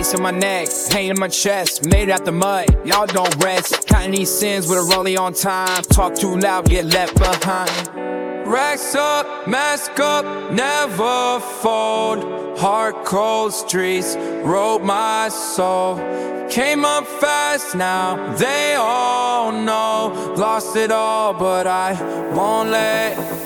ice on my neck, pain in my chest, made out the mud, y'all don't rest. Counting these sins with a rollie on time. Talk too loud, get left behind. Racks up, mask up, never fold. Hard cold streets wrote my soul. Came up fast now, they all know. Lost it all, but I won't let